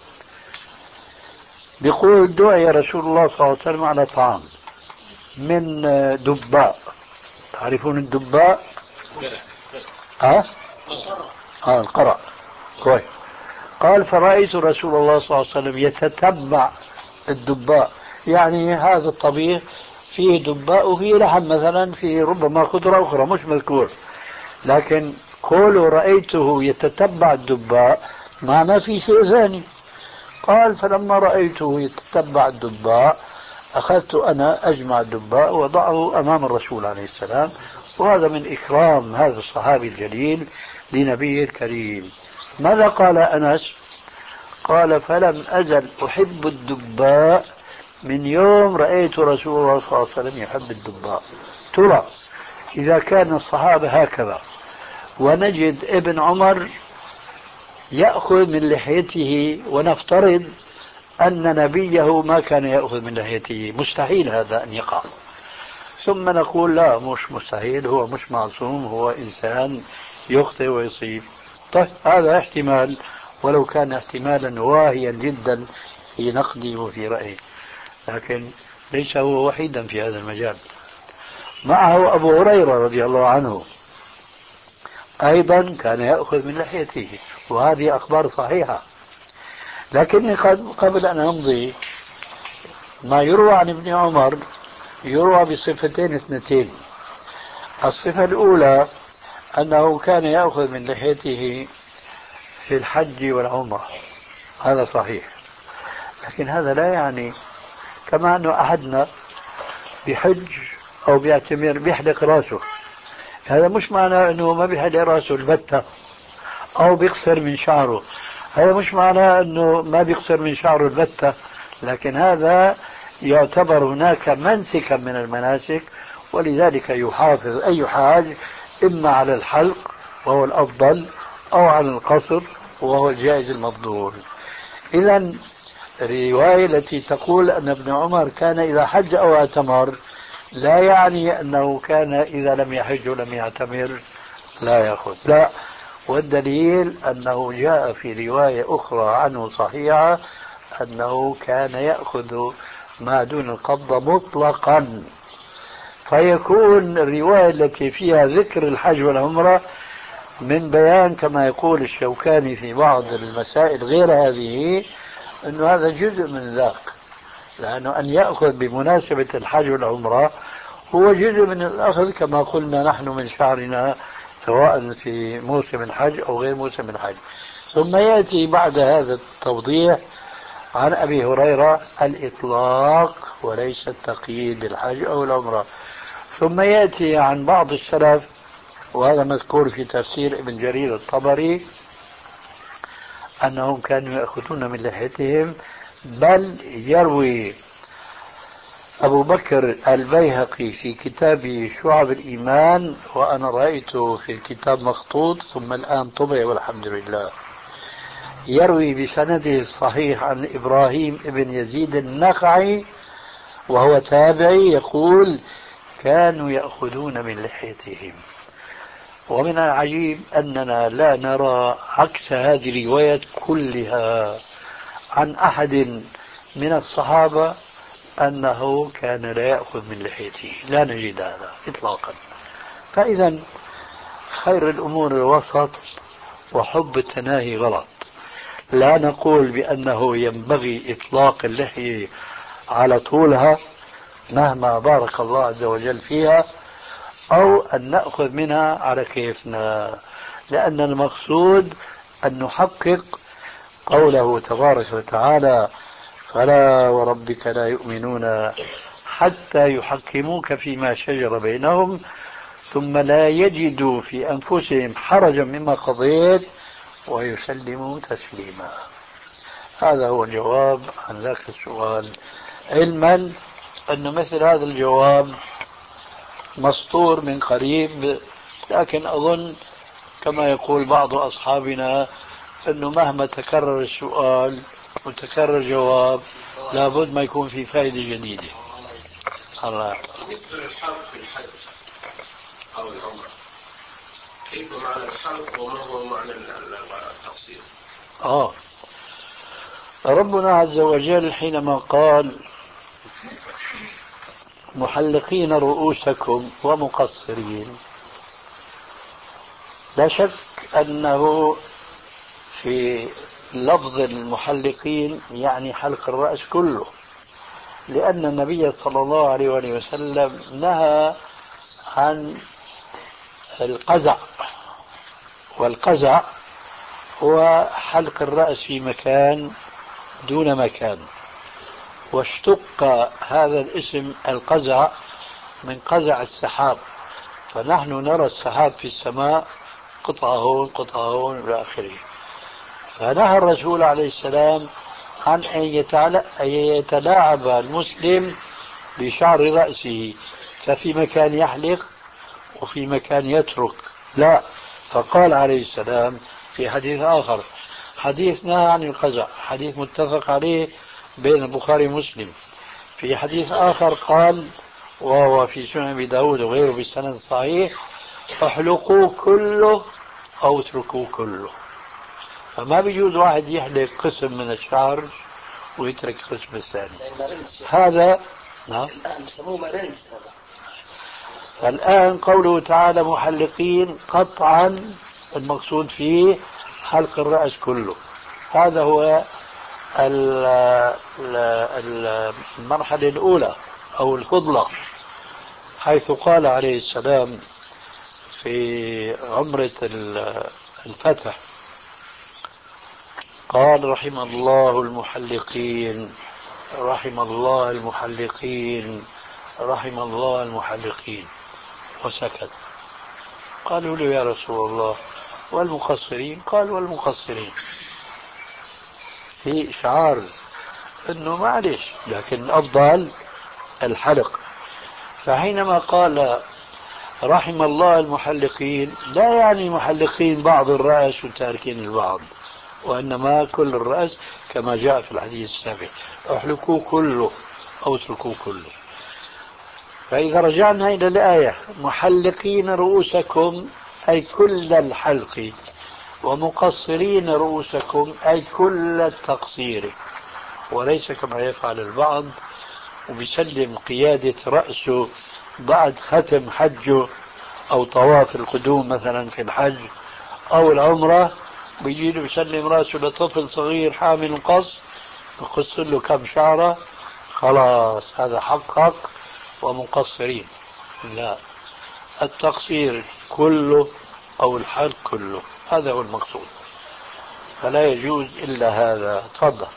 بيقول دعي رسول الله صلى الله عليه وسلم على طعام من دباء، تعرفون الدباء؟ ها؟ آه القرع. كويس. قال فرأيت رسول الله صلى الله عليه وسلم يتتبع الدباء، يعني هذا الطبيخ فيه دباء وفيه لحم مثلا، فيه ربما خضرة أخرى مش مذكور، لكن قولوا رأيته يتتبع الدباء معناه في شيء ثاني. قال فلما رأيته يتتبع الدباء أخذت أنا أجمع الدباء وضعه أمام الرسول عليه السلام، وهذا من إكرام هذا الصحابي الجليل لنبيه الكريم. ماذا قال أنس؟ قال فلم أزل أحب الدباء من يوم رأيت رسول الله صلى الله عليه وسلم يحب الدباء. ترى إذا كان الصحابة هكذا ونجد ابن عمر يأخذ من لحيته، ونفترض أن نبيه ما كان يأخذ من لحيته، مستحيل هذا أن يقع، ثم نقول لا مش مستحيل، هو مش معصوم، هو إنسان يخطئ ويصيب. طيب هذا احتمال، ولو كان احتمالا واهيا جدا في نقدي وفي رأيي، لكن ليس هو وحيدا في هذا المجال. معه أبو هريرة رضي الله عنه أيضا كان يأخذ من لحيته، وهذه أخبار صحيحة. لكني قبل أن أمضي، ما يروى عن ابن عمر يروى بصفتين اثنتين. الصفة الأولى أنه كان يأخذ من لحيته في الحج والعمرة، هذا صحيح، لكن هذا لا يعني كما أنه أحدنا بحج أو بيعتمر بيحلق راسه، هذا مش معناه أنه ما بيحلق راسه البتة أو بيقصر من شعره، هذا مش معناه أنه ما بيقصر من شعره البتة، لكن هذا يعتبر هناك منسكا من المناسك، ولذلك يحافظ أي حاج إما على الحلق وهو الأفضل أو على القصر وهو الجائز المفضول. إذا الرواية التي تقول أن ابن عمر كان إذا حج أو اعتمر لا يعني أنه كان إذا لم يحج ولم يعتمر لا يأخذ، لا، والدليل أنه جاء في رواية أخرى عنه صحيحة أنه كان يأخذ ما دون القبضة مطلقا، فيكون الرواية التي فيها ذكر الحج والعمرة من بيان كما يقول الشوكاني في بعض المسائل غير هذه أنه هذا جزء من ذاك، لأنه أن يأخذ بمناسبة الحج والعمرة هو جزء من الأخذ كما قلنا نحن من شعرنا سواء في موسم الحج أو غير موسم الحج. ثم يأتي بعد هذا التوضيح عن أبي هريرة الإطلاق وليس التقييد بالحج أو العمرة. ثم يأتي عن بعض السلف، وهذا مذكور في تفسير ابن جرير الطبري، أنهم كانوا يأخذون من لحيتهم، بل يروي أبو بكر البيهقي في كتابه شعب الإيمان، وأنا رأيته في الكتاب مخطوط ثم الآن طبع والحمد لله، يروي بسنده الصحيح عن إبراهيم ابن يزيد النخعي وهو تابعي يقول كانوا يأخذون من لحيتهم. ومن العجيب أننا لا نرى عكس هذه الروايات كلها عن أحد من الصحابة أنه كان لا يأخذ من لحيته، لا نجد هذا إطلاقا. فإذا خير الأمور الوسط، وحب التناهي غلط. لا نقول بأنه ينبغي إطلاق اللحية على طولها مهما بارك الله عز وجل فيها، أو أن نأخذ منها على كيفنا، لأن المقصود أن نحقق قوله تبارك وتعالى: فلا وربك لا يؤمنون حتى يحكموك فيما شجر بينهم ثم لا يجدوا في أنفسهم حرجا مما قضيت ويسلموا تسليما. هذا هو الجواب عن ذاك السؤال، علما أن مثل هذا الجواب مسطور من قريب، لكن أظن كما يقول بعض أصحابنا أنه مهما تكرر السؤال وتكرر الجواب لابد ما يكون في فائدة جديدة. الله. بالنسبة للحرب في الحج أو العمرة، كيف معنى الحرب وما هو معنى التقصير؟ آه ربنا عز وجل حينما قال: محلقين رؤوسكم ومقصرين، لا شك أنه في لفظ المحلقين يعني حلق الرأس كله، لأن النبي صلى الله عليه وسلم نهى عن القزع، والقزع هو حلق الرأس في مكان دون مكان، واشتق هذا الاسم القزع من قزع السحاب، فنحن نرى السحاب في السماء قطعة هون قطعة هون إلى آخره. فنهى الرسول عليه السلام عن أن يتلاعب المسلم بشعر رأسه، ففي مكان يحلق وفي مكان يترك، لا. فقال عليه السلام في حديث آخر، حديث نهى عن القزع، حديث متفق عليه بين البخاري ومسلم، في حديث آخر قال وهو في سنن أبي داود وغيره بالسند الصحيح: احلقوا كله أو اتركوا كله. فما بيجوز واحد يحلق قسم من الشعر ويترك القسم الثاني. هذا نعم الآن بسموه مرنس. الآن قوله تعالى محلقين، قطعا المقصود فيه حلق الرأس كله. هذا هو المرحلة الأولى أو الفضلة، حيث قال عليه السلام في عمرة الفتح، قال: رحم الله المحلقين رحم الله المحلقين رحم الله المحلقين، وسكت. قالوا له: يا رسول الله والمقصرين؟ قال: والمقصرين. في إشعار أنه معلش، لكن الأفضل الحلق. فحينما قال رحم الله المحلقين لا يعني محلقين بعض الرأس وتاركين البعض، وإنما كل الرأس كما جاء في الحديث السابق: احلقوا كله أو اتركوا كله. فإذا رجعنا إلى الآية: محلقين رؤوسكم أي كل الحلق، ومقصرين رؤوسكم أي كل التقصير، وليس كما يفعل البعض وبيسلم قيادة رأسه بعد ختم حجه أو طواف القدوم مثلا في الحج أو العمرة، بيجي له يسلم رأسه لطفل صغير حامل قص، يقص له كم شعرة، خلاص هذا حقق ومقصرين. لا، التقصير كله أو الحلق كله، هذا هو المقصود، فلا يجوز إلا هذا. تفضل.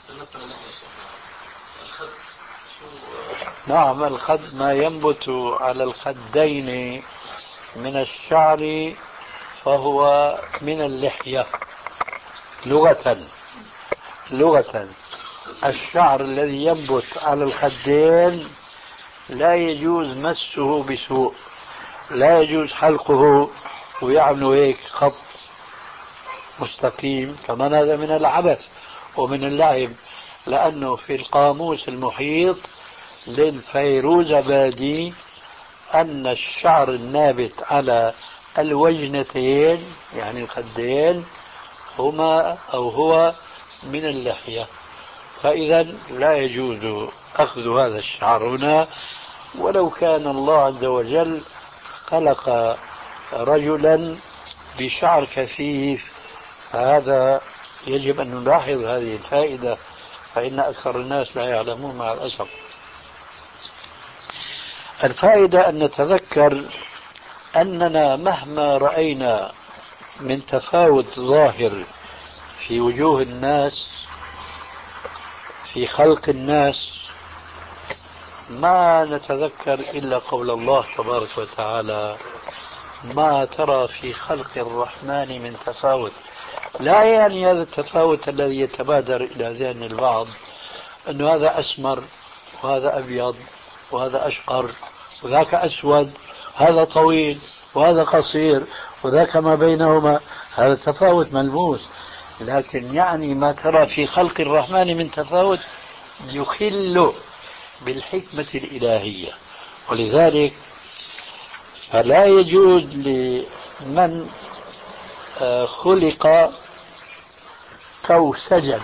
نعم، الخد ما ينبت على الخدين من الشعر فهو من اللحية لغة. لغة الشعر الذي ينبت على الخدين لا يجوز مسه بسوء، لا يجوز حلقه ويعملوا هيك خط مستقيم، كمان هذا من العبث ومن اللعب، لأنه في القاموس المحيط للفيروزابادي أن الشعر النابت على الوجنتين يعني الخدين هما أو هو من اللحية، فإذا لا يجوز أخذ هذا الشعر هنا، ولو كان الله عز وجل خلق رجلا بشعر كثيف، فهذا يجب أن نلاحظ هذه الفائدة، فإن أكثر الناس لا يعلمون مع الأسف. الفائدة أن نتذكر أننا مهما رأينا من تفاوت ظاهر في في وجوه الناس في خلق الناس ما نتذكر إلا قول الله تبارك وتعالى ما ترى في خلق الرحمن من تفاوت. لا يعني هذا التفاوت الذي يتبادر إلى ذهن البعض أن هذا أسمر وهذا أبيض وهذا أشقر وذاك أسود، هذا طويل وهذا قصير وذاك ما بينهما، هذا تفاوت ملموس. لكن يعني ما ترى في خلق الرحمن من تفاوت يخل بالحكمة الإلهية. ولذلك فلا يجوز لمن خلق كوسجا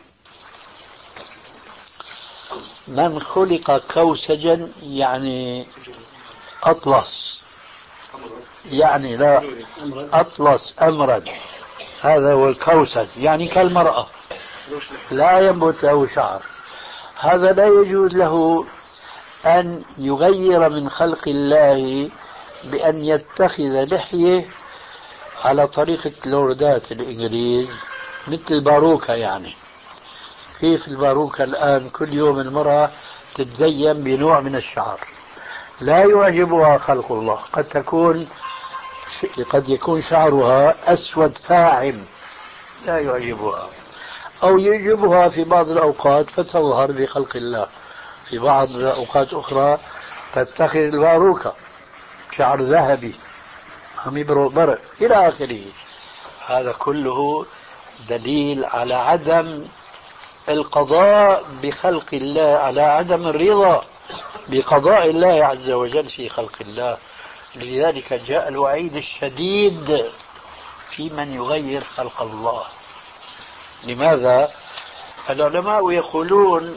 من خلق كوسجا يعني أطلس، يعني لا أطلس أمرا، هذا هو الكوسج، يعني كالمرأة لا ينبت له شعر، هذا لا يجوز له أن يغير من خلق الله بأن يتخذ لحية على طريقة لوردات الإنجليز مثل الباروكة. يعني كيف الباروكة الآن كل يوم المرأة تتزين بنوع من الشعر لا يعجبها خلق الله، قد تكون قد يكون شعرها أسود فاعم لا يعجبها، أو يعجبها في بعض الأوقات فتظهر بخلق الله، في بعض الأوقات أخرى تتخذ الباروكة شعر ذهبي عم يبرق برق إلى آخره. هذا كله دليل على عدم القضاء بخلق الله، على عدم الرضا بقضاء الله عز وجل في خلق الله. لذلك جاء الوعيد الشديد في من يغير خلق الله. لماذا؟ العلماء يقولون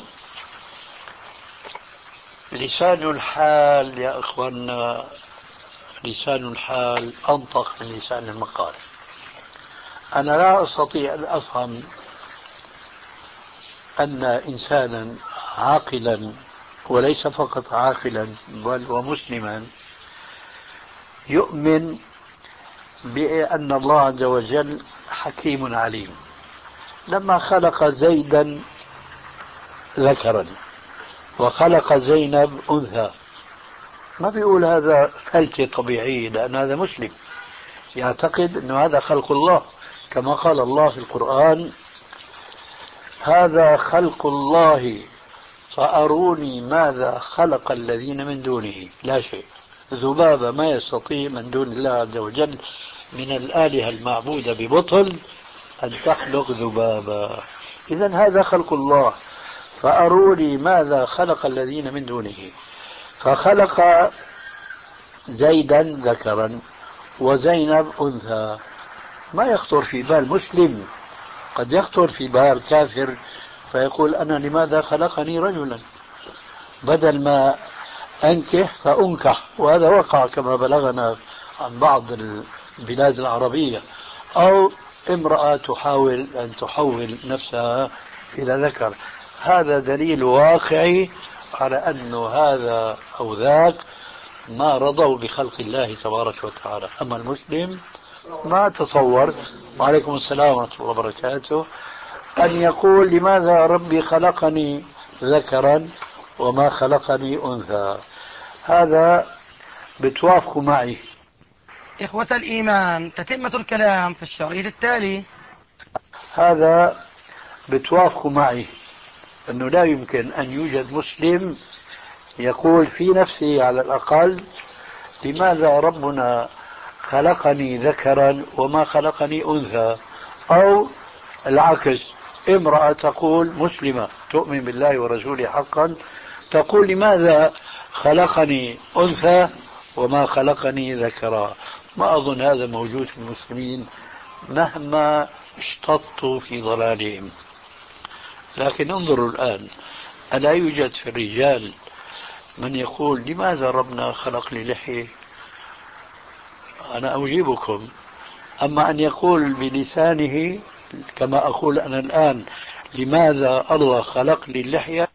لسان الحال يا إخواننا، لسان الحال أنطق من لسان المقال. أنا لا أستطيع أن أفهم أن إنسانا عاقلا، وليس فقط عاقلا بل ومسلما، يؤمن بأن الله عز وجل حكيم عليم لما خلق زيدا ذكرا وخلق زينب أنثى، ما بيقول هذا فلتة طبيعية، لأن هذا مسلم يعتقد أن هذا خلق الله، كما قال الله في القرآن هذا خلق الله فأروني ماذا خلق الذين من دونه. لا شيء، ذبابة ما يستطيع من دون الله عز وجل من الآلهة المعبودة ببطل أن تخلق ذبابة. إذن هذا خلق الله، فأروني ماذا خلق الذين من دونه. فخلق زيدا ذكرا وزينب أنثى. ما يخطر في بال مسلم، قد يخطر في بال كافر فيقول أنا لماذا خلقني رجلا بدل ما أنكح فأنكح، وهذا وقع كما بلغنا عن بعض البلاد العربية، أو امرأة تحاول أن تحول نفسها إلى ذكر. هذا دليل واقعي على أن هذا أو ذاك ما رضوا بخلق الله تبارك وتعالى. أما المسلم ما تصور، وعليكم السلام ورحمة الله وبركاته، أن يقول لماذا ربي خلقني ذكرا وما خلقني أنثى. هذا بتوافقوا معي. إخوة الإيمان، تتمة الكلام في الشريط التالي. هذا بتوافقوا معي أنه لا يمكن أن يوجد مسلم يقول في نفسه على الأقل لماذا ربنا خلقني ذكرا وما خلقني أنثى، أو العكس، امرأة تقول مسلمة تؤمن بالله ورسوله حقا تقول لماذا خلقني أنثى وما خلقني ذكرا. ما أظن هذا موجود في المسلمين مهما اشتطوا في ضلالهم. لكن انظروا الآن، ألا يوجد في الرجال من يقول لماذا ربنا خلق لي لحية؟ أنا أجيبكم. أما أن يقول بلسانه كما أقول أنا الآن لماذا الله خلق لي اللحية،